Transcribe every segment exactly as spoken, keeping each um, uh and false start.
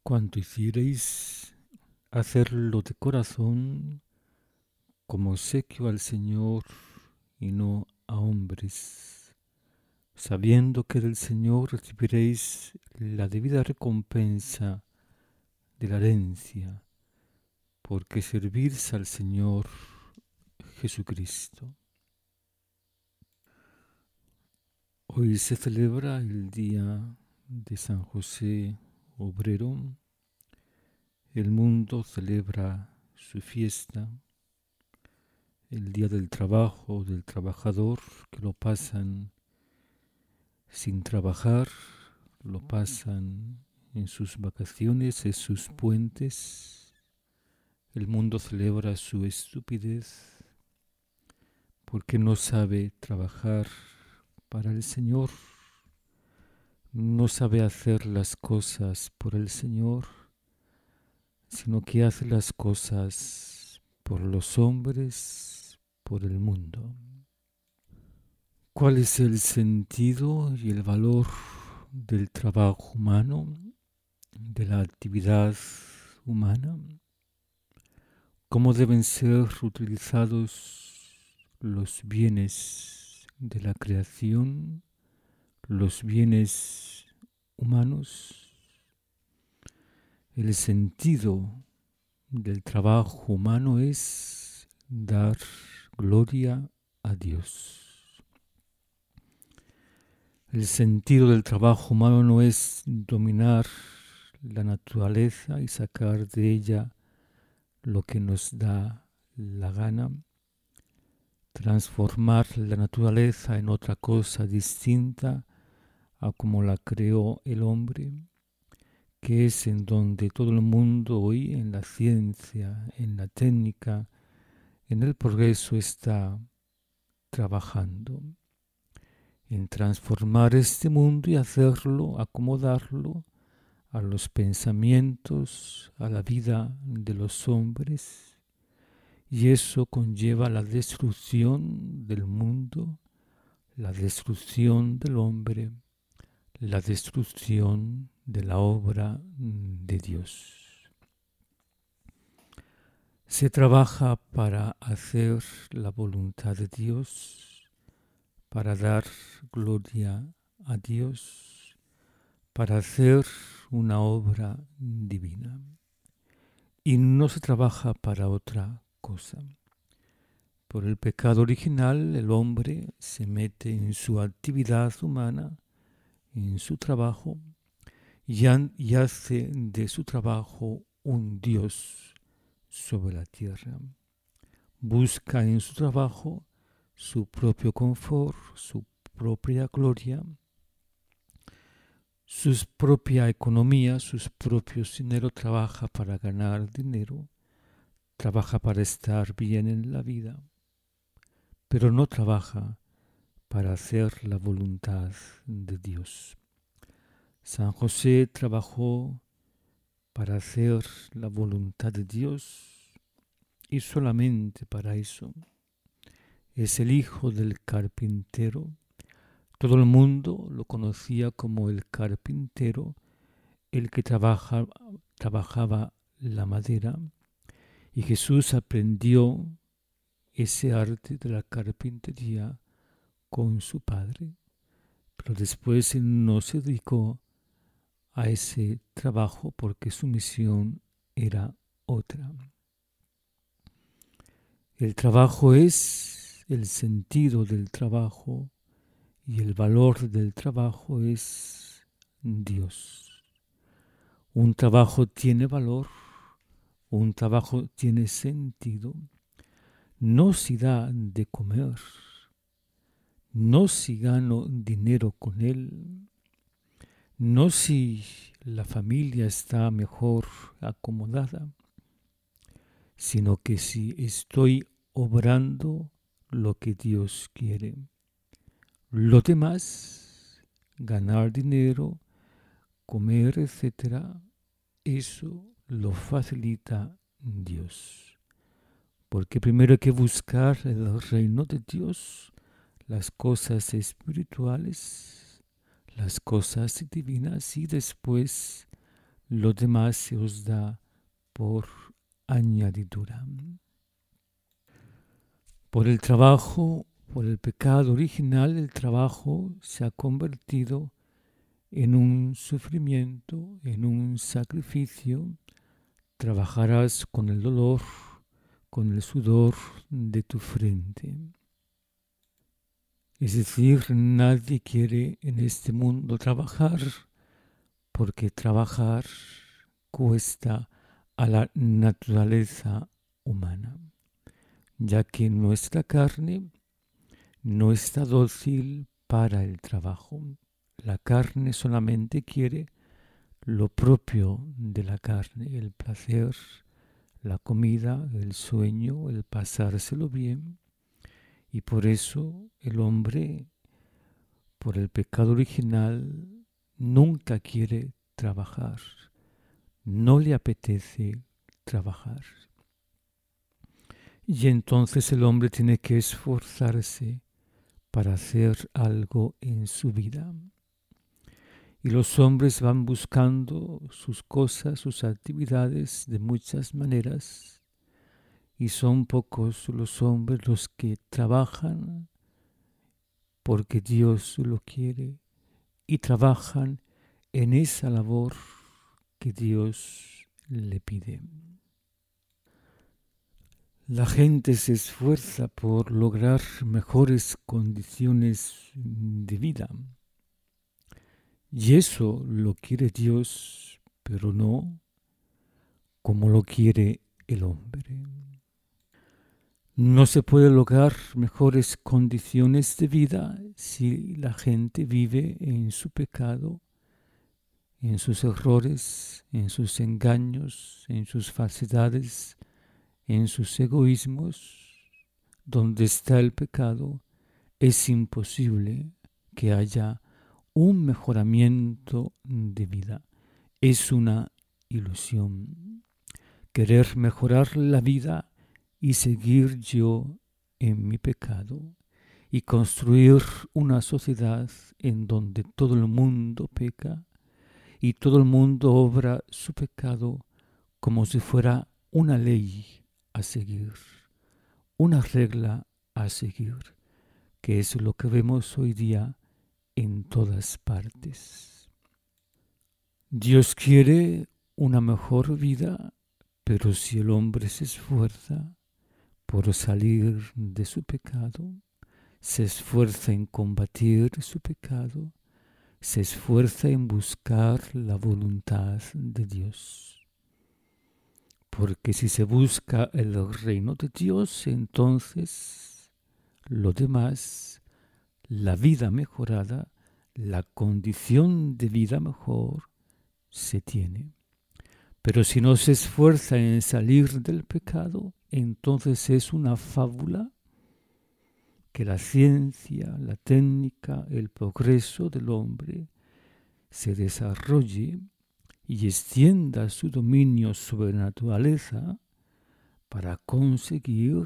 Cuanto hiciereis, hacerlo de corazón, como obsequio al Señor y no a hombres, sabiendo que del Señor recibiréis la debida recompensa de la herencia, porque servís al Señor Jesucristo. Hoy se celebra el día de San José Obrero. El mundo celebra su fiesta, el día del trabajo, del trabajador, que lo pasan sin trabajar, lo pasan en sus vacaciones, en sus puentes. El mundo celebra su estupidez porque no sabe trabajar para el Señor, no sabe hacer las cosas por el Señor, sino que hace las cosas por los hombres, por el mundo. ¿Cuál es el sentido y el valor del trabajo humano, de la actividad humana? ¿Cómo deben ser utilizados los bienes de la creación, los bienes humanos? El sentido del trabajo humano es dar gloria a Dios. El sentido del trabajo humano no es dominar la naturaleza y sacar de ella lo que nos da la gana, transformar la naturaleza en otra cosa distinta a como la creó el hombre, que es en donde todo el mundo hoy, en la ciencia, en la técnica, en el progreso, está trabajando. En transformar este mundo y hacerlo, acomodarlo a los pensamientos, a la vida de los hombres, y eso conlleva la destrucción del mundo, la destrucción del hombre, la destrucción de la obra de Dios. Se trabaja para hacer la voluntad de Dios, para dar gloria a Dios, para hacer una obra divina. Y no se trabaja para otra cosa. Por el pecado original, el hombre se mete en su actividad humana, en su trabajo, y, y hace de su trabajo un Dios sobre la tierra. Busca en su trabajo su propio confort, su propia gloria, su propia economía, sus propios dinero. Trabaja para ganar dinero, trabaja para estar bien en la vida, pero no trabaja para hacer la voluntad de Dios. San José trabajó para hacer la voluntad de Dios y solamente para eso. Es el hijo del carpintero. Todo el mundo lo conocía como el carpintero, el que trabaja, trabajaba la madera, y Jesús aprendió ese arte de la carpintería con su padre, pero después él no se dedicó a ese trabajo porque su misión era otra. El trabajo es el sentido del trabajo y el valor del trabajo es Dios. Un trabajo tiene valor, un trabajo tiene sentido, no si da de comer, no si gano dinero con él, no si la familia está mejor acomodada, sino que si estoy obrando lo que Dios quiere. Lo demás, ganar dinero, comer, etcétera, eso lo facilita Dios. Porque primero hay que buscar el reino de Dios, las cosas espirituales, las cosas divinas, y después lo demás se os da por añadidura. Por el trabajo, por el pecado original, el trabajo se ha convertido en un sufrimiento, en un sacrificio. Trabajarás con el dolor, con el sudor de tu frente. Es decir, nadie quiere en este mundo trabajar, porque trabajar cuesta a la naturaleza humana, ya que nuestra carne no está dócil para el trabajo. La carne solamente quiere lo propio de la carne, el placer, la comida, el sueño, el pasárselo bien. Y por eso el hombre, por el pecado original, nunca quiere trabajar. No le apetece trabajar. Y entonces el hombre tiene que esforzarse para hacer algo en su vida. Y los hombres van buscando sus cosas, sus actividades de muchas maneras. Y son pocos los hombres los que trabajan porque Dios lo quiere y trabajan en esa labor que Dios le pide. La gente se esfuerza por lograr mejores condiciones de vida. Y eso lo quiere Dios, pero no como lo quiere el hombre. No se puede lograr mejores condiciones de vida si la gente vive en su pecado, en sus errores, en sus engaños, en sus falsedades, en sus egoísmos. Donde está el pecado, es imposible que haya un mejoramiento de vida. Es una ilusión. Querer mejorar la vida y seguir yo en mi pecado y construir una sociedad en donde todo el mundo peca y todo el mundo obra su pecado como si fuera una ley a seguir, una regla a seguir, que es lo que vemos hoy día en todas partes. Dios quiere una mejor vida, pero si el hombre se esfuerza por salir de su pecado, se esfuerza en combatir su pecado, se esfuerza en buscar la voluntad de Dios. Porque si se busca el reino de Dios, entonces lo demás, la vida mejorada, la condición de vida mejor, se tiene. Pero si no se esfuerza en salir del pecado, entonces es una fábula que la ciencia, la técnica, el progreso del hombre se desarrolle y extienda su dominio sobre la naturaleza para conseguir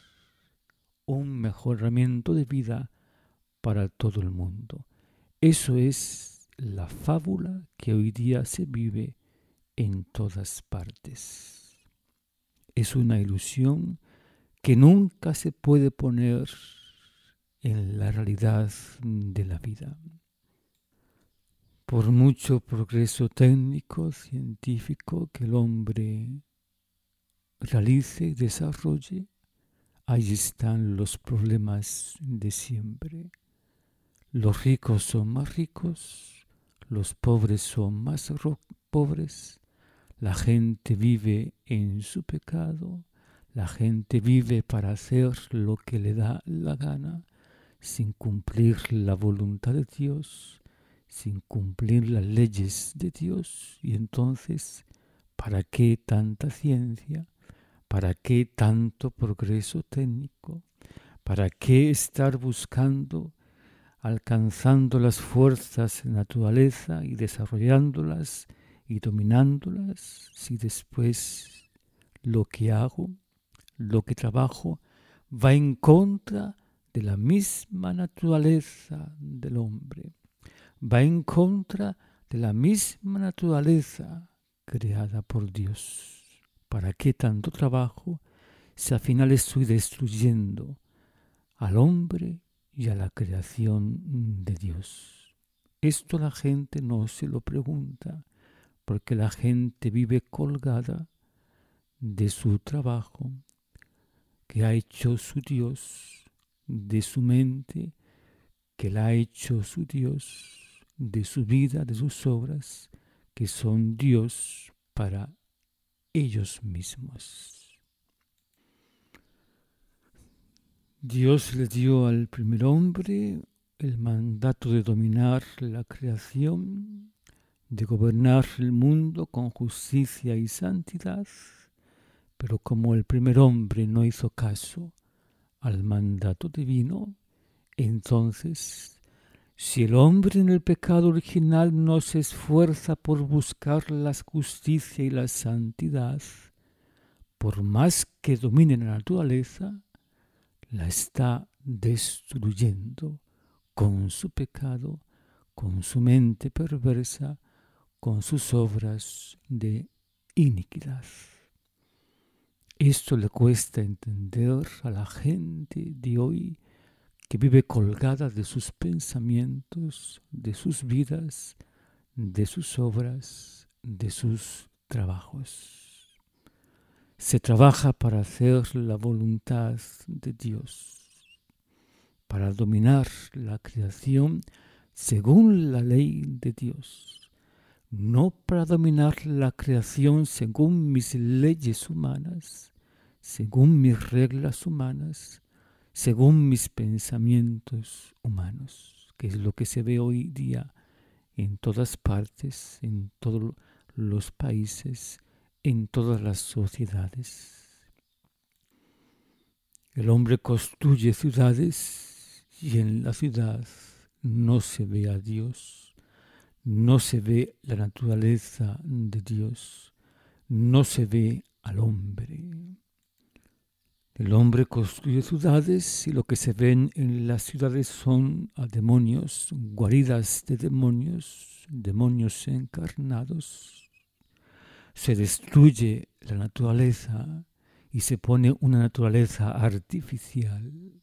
un mejoramiento de vida para todo el mundo. Eso es la fábula que hoy día se vive en todas partes. Es una ilusión que nunca se puede poner en la realidad de la vida. Por mucho progreso técnico, científico que el hombre realice y desarrolle, ahí están los problemas de siempre. Los ricos son más ricos, los pobres son más ro- pobres, la gente vive en su pecado, la gente vive para hacer lo que le da la gana, sin cumplir la voluntad de Dios, sin cumplir las leyes de Dios. Y entonces, ¿para qué tanta ciencia? ¿Para qué tanto progreso técnico? ¿Para qué estar buscando, alcanzando las fuerzas de la naturaleza y desarrollándolas y dominándolas, si después lo que hago, lo que trabajo, va en contra de la misma naturaleza del hombre? Va en contra de la misma naturaleza creada por Dios. ¿Para qué tanto trabajo si al final estoy destruyendo al hombre y a la creación de Dios? Esto la gente no se lo pregunta, porque la gente vive colgada de su trabajo que ha hecho su Dios, de su mente que la ha hecho su Dios, de su vida, de sus obras, que son Dios para ellos mismos. Dios le dio al primer hombre el mandato de dominar la creación, de gobernar el mundo con justicia y santidad, pero como el primer hombre no hizo caso al mandato divino, entonces, si el hombre en el pecado original no se esfuerza por buscar la justicia y la santidad, por más que domine la naturaleza, la está destruyendo con su pecado, con su mente perversa, con sus obras de iniquidad. Esto le cuesta entender a la gente de hoy que vive colgada de sus pensamientos, de sus vidas, de sus obras, de sus trabajos. Se trabaja para hacer la voluntad de Dios, para dominar la creación según la ley de Dios, no para dominar la creación según mis leyes humanas, según mis reglas humanas, según mis pensamientos humanos, que es lo que se ve hoy día en todas partes, en todos los países, en todas las sociedades. El hombre construye ciudades y en la ciudad no se ve a Dios, no se ve la naturaleza de Dios, no se ve al hombre. El hombre construye ciudades y lo que se ven en las ciudades son a demonios, guaridas de demonios, demonios encarnados. Se destruye la naturaleza y se pone una naturaleza artificial.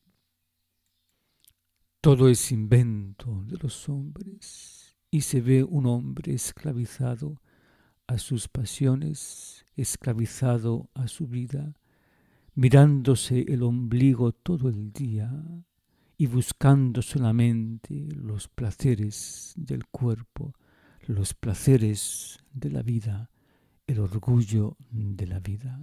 Todo es invento de los hombres y se ve un hombre esclavizado a sus pasiones, esclavizado a su vida, mirándose el ombligo todo el día y buscando solamente los placeres del cuerpo, los placeres de la vida, el orgullo de la vida.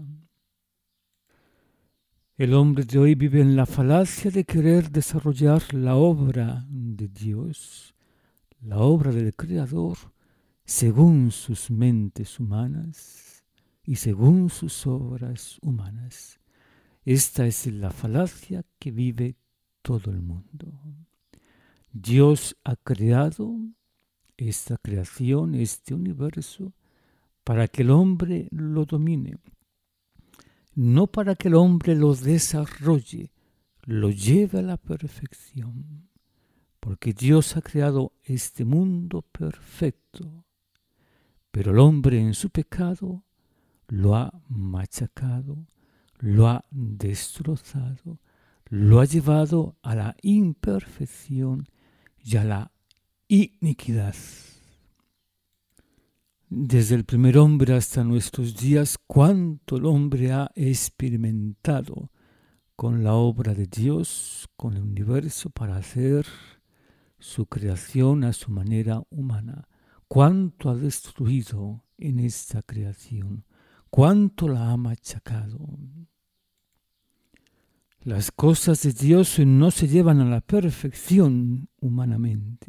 El hombre de hoy vive en la falacia de querer desarrollar la obra de Dios, la obra del Creador, según sus mentes humanas y según sus obras humanas. Esta es la falacia que vive todo el mundo. Dios ha creado esta creación, este universo, para que el hombre lo domine, no para que el hombre lo desarrolle, lo lleve a la perfección, porque Dios ha creado este mundo perfecto, pero el hombre en su pecado lo ha machacado, lo ha destrozado, lo ha llevado a la imperfección y a la iniquidad. Desde el primer hombre hasta nuestros días, cuánto el hombre ha experimentado con la obra de Dios, con el universo, para hacer su creación a su manera humana. Cuánto ha destruido en esta creación, cuánto la ha machacado. Las cosas de Dios no se llevan a la perfección humanamente,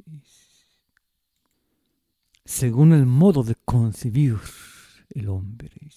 según el modo de concebir el hombre.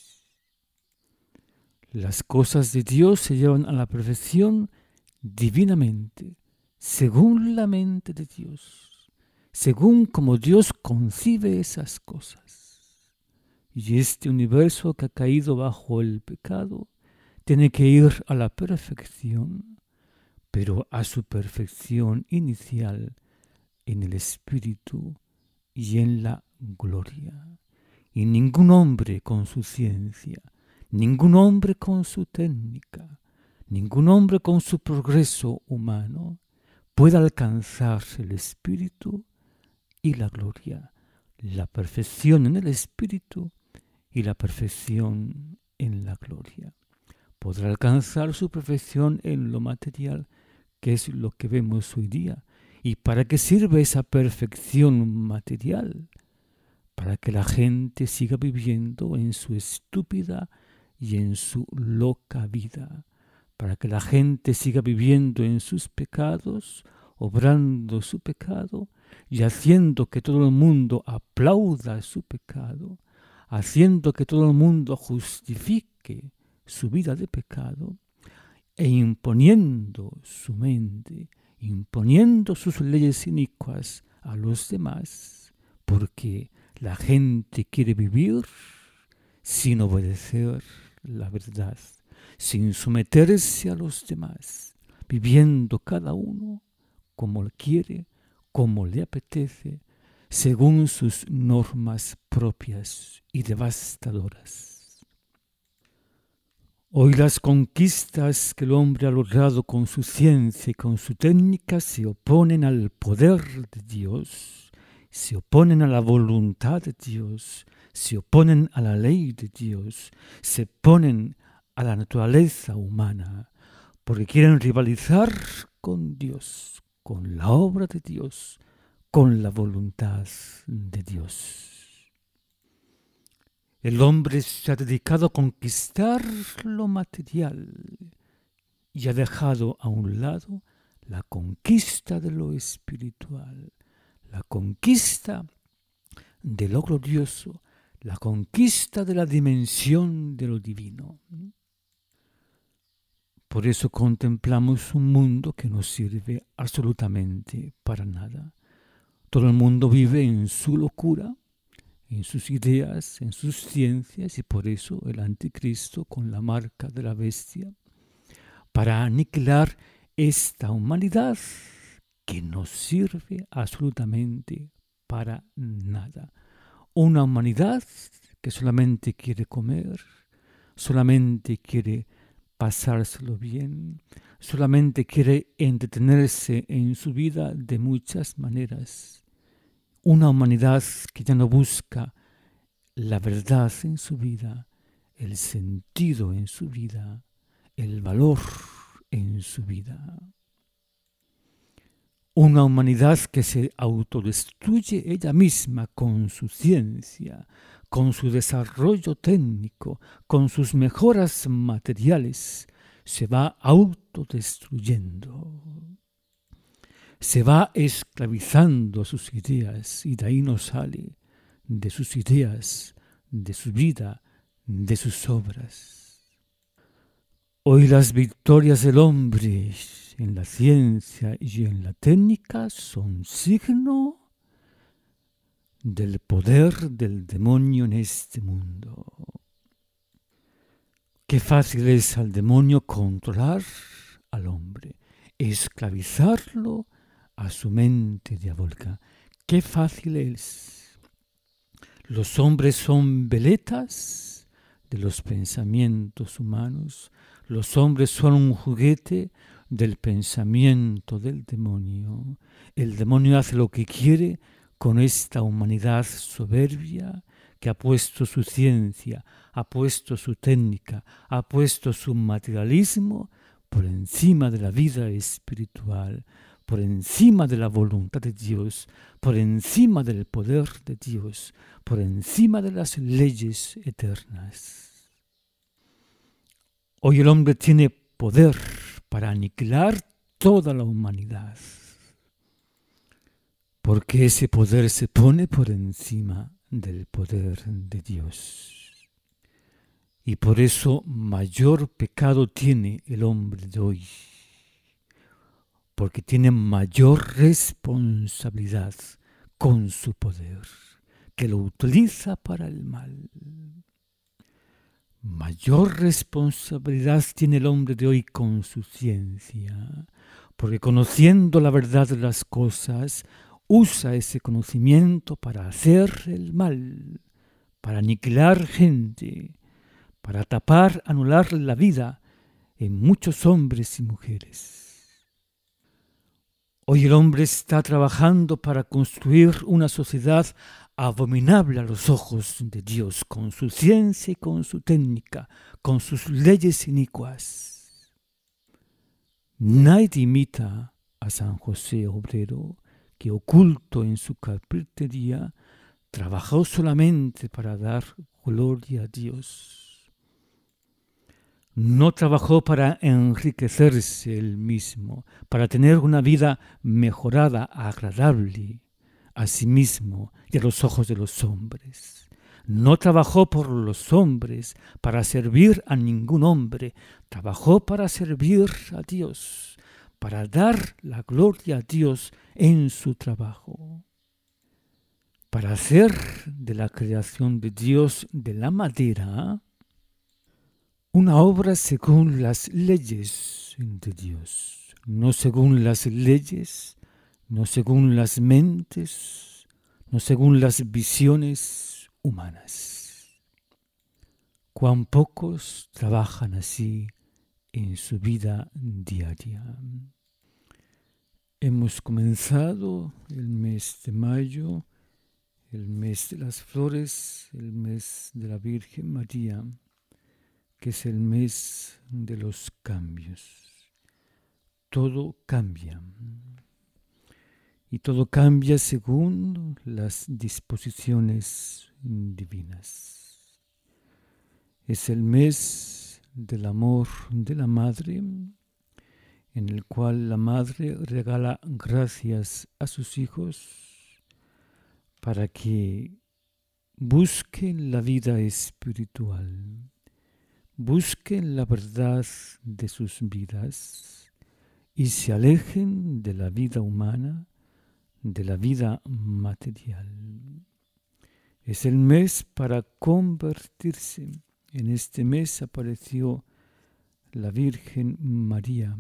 Las cosas de Dios se llevan a la perfección divinamente, según la mente de Dios, según como Dios concibe esas cosas. Y este universo que ha caído bajo el pecado tiene que ir a la perfección, pero a su perfección inicial en el Espíritu y en la gloria. y ningún hombre con su ciencia, ningún hombre con su técnica, ningún hombre con su progreso humano puede alcanzar el espíritu y la gloria, la perfección en el espíritu y la perfección en la gloria. Podrá alcanzar su perfección en lo material, que es lo que vemos hoy día. ¿Y para qué sirve esa perfección material? Para que la gente siga viviendo en su estúpida y en su loca vida, para que la gente siga viviendo en sus pecados, obrando su pecado y haciendo que todo el mundo aplauda su pecado, haciendo que todo el mundo justifique su vida de pecado e imponiendo su mente, imponiendo sus leyes inicuas a los demás, porque la gente quiere vivir sin obedecer la verdad, sin someterse a los demás, viviendo cada uno como quiere, como le apetece, según sus normas propias y devastadoras. Hoy las conquistas que el hombre ha logrado con su ciencia y con su técnica se oponen al poder de Dios, se oponen a la voluntad de Dios, se oponen a la ley de Dios, se oponen a la naturaleza humana, porque quieren rivalizar con Dios, con la obra de Dios, con la voluntad de Dios. El hombre se ha dedicado a conquistar lo material y ha dejado a un lado la conquista de lo espiritual, la conquista de lo glorioso, la conquista de la dimensión de lo divino. Por eso contemplamos un mundo que no sirve absolutamente para nada. Todo el mundo vive en su locura, en sus ideas, en sus ciencias, y por eso el anticristo con la marca de la bestia, para aniquilar esta humanidad que no sirve absolutamente para nada. Una humanidad que solamente quiere comer, solamente quiere pasárselo bien, solamente quiere entretenerse en su vida de muchas maneras. Una humanidad que ya no busca la verdad en su vida, el sentido en su vida, el valor en su vida. Una humanidad que se autodestruye ella misma con su ciencia, con su desarrollo técnico, con sus mejoras materiales, se va autodestruyendo. Se va esclavizando a sus ideas y de ahí no sale, de sus ideas, de su vida, de sus obras. Hoy las victorias del hombre en la ciencia y en la técnica son signo del poder del demonio en este mundo. Qué fácil es al demonio controlar al hombre, esclavizarlo a su mente diabólica. Qué fácil es. Los hombres son veletas de los pensamientos humanos. Los hombres son un juguete del pensamiento del demonio. El demonio hace lo que quiere con esta humanidad soberbia que ha puesto su ciencia, ha puesto su técnica, ha puesto su materialismo por encima de la vida espiritual, por encima de la voluntad de Dios, por encima del poder de Dios, por encima de las leyes eternas. Hoy el hombre tiene poder para aniquilar toda la humanidad, porque ese poder se pone por encima del poder de Dios. Y por eso mayor pecado tiene el hombre de hoy, porque tiene mayor responsabilidad con su poder, que lo utiliza para el mal. Mayor responsabilidad tiene el hombre de hoy con su ciencia, porque conociendo la verdad de las cosas, usa ese conocimiento para hacer el mal, para aniquilar gente, para tapar, anular la vida en muchos hombres y mujeres. Hoy el hombre está trabajando para construir una sociedad abominable a los ojos de Dios, con su ciencia y con su técnica, con sus leyes inicuas. Nadie imita a San José obrero, que oculto en su carpintería trabajó solamente para dar gloria a Dios. No trabajó para enriquecerse él mismo, para tener una vida mejorada, agradable a sí mismo y a los ojos de los hombres. No trabajó por los hombres para servir a ningún hombre, trabajó para servir a Dios, para dar la gloria a Dios en su trabajo, para hacer de la creación de Dios de la madera una obra según las leyes de Dios, no según las leyes, no según las mentes, no según las visiones humanas. Cuán pocos trabajan así en su vida diaria. Hemos comenzado el mes de mayo, el mes de las flores, el mes de la Virgen María, que es el mes de los cambios. Todo cambia. Y todo cambia según las disposiciones divinas. Es el mes del amor de la Madre, en el cual la Madre regala gracias a sus hijos para que busquen la vida espiritual, busquen la verdad de sus vidas y se alejen de la vida humana, de la vida material. Es el mes para convertirse. En este mes apareció la Virgen María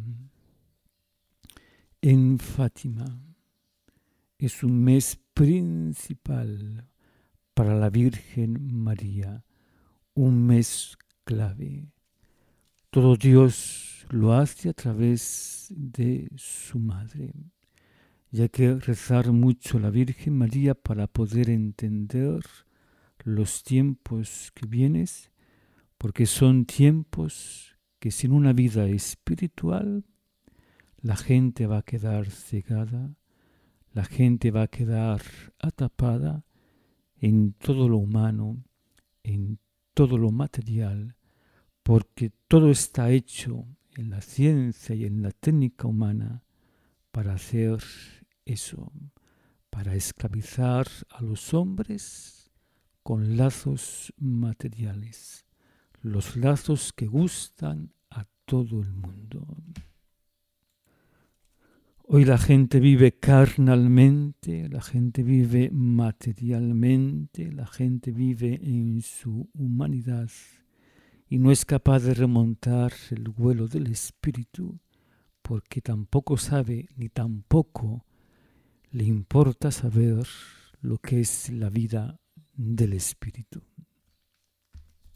en Fátima. Es un mes principal para la Virgen María, un mes clave. Todo Dios lo hace a través de su madre. Y hay que rezar mucho a la Virgen María para poder entender los tiempos que vienen, porque son tiempos que sin una vida espiritual la gente va a quedar cegada, la gente va a quedar atrapada en todo lo humano, en todo lo material, porque todo está hecho en la ciencia y en la técnica humana para hacer eso, para esclavizar a los hombres con lazos materiales, los lazos que gustan a todo el mundo. Hoy la gente vive carnalmente, la gente vive materialmente, la gente vive en su humanidad y no es capaz de remontar el vuelo del espíritu porque tampoco sabe ni tampoco le importa saber lo que es la vida del espíritu.